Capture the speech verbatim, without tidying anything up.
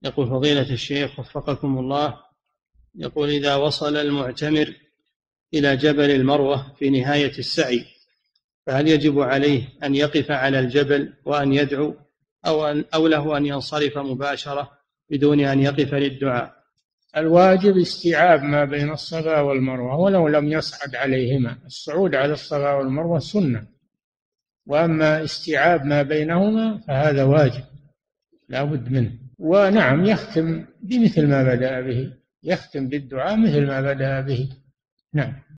يقول فضيلة الشيخ وفقكم الله، يقول إذا وصل المعتمر إلى جبل المروة في نهاية السعي فهل يجب عليه أن يقف على الجبل وأن يدعو أو, أن أو له أن ينصرف مباشرة بدون أن يقف للدعاء؟ الواجب استيعاب ما بين الصفا والمروة ولو لم يصعد عليهما. الصعود على الصفا والمروة سنة، وأما استيعاب ما بينهما فهذا واجب لا بد منه. ونعم يختم بمثل ما بدأ به، يختم بالدعاء مثل ما بدأ به. نعم.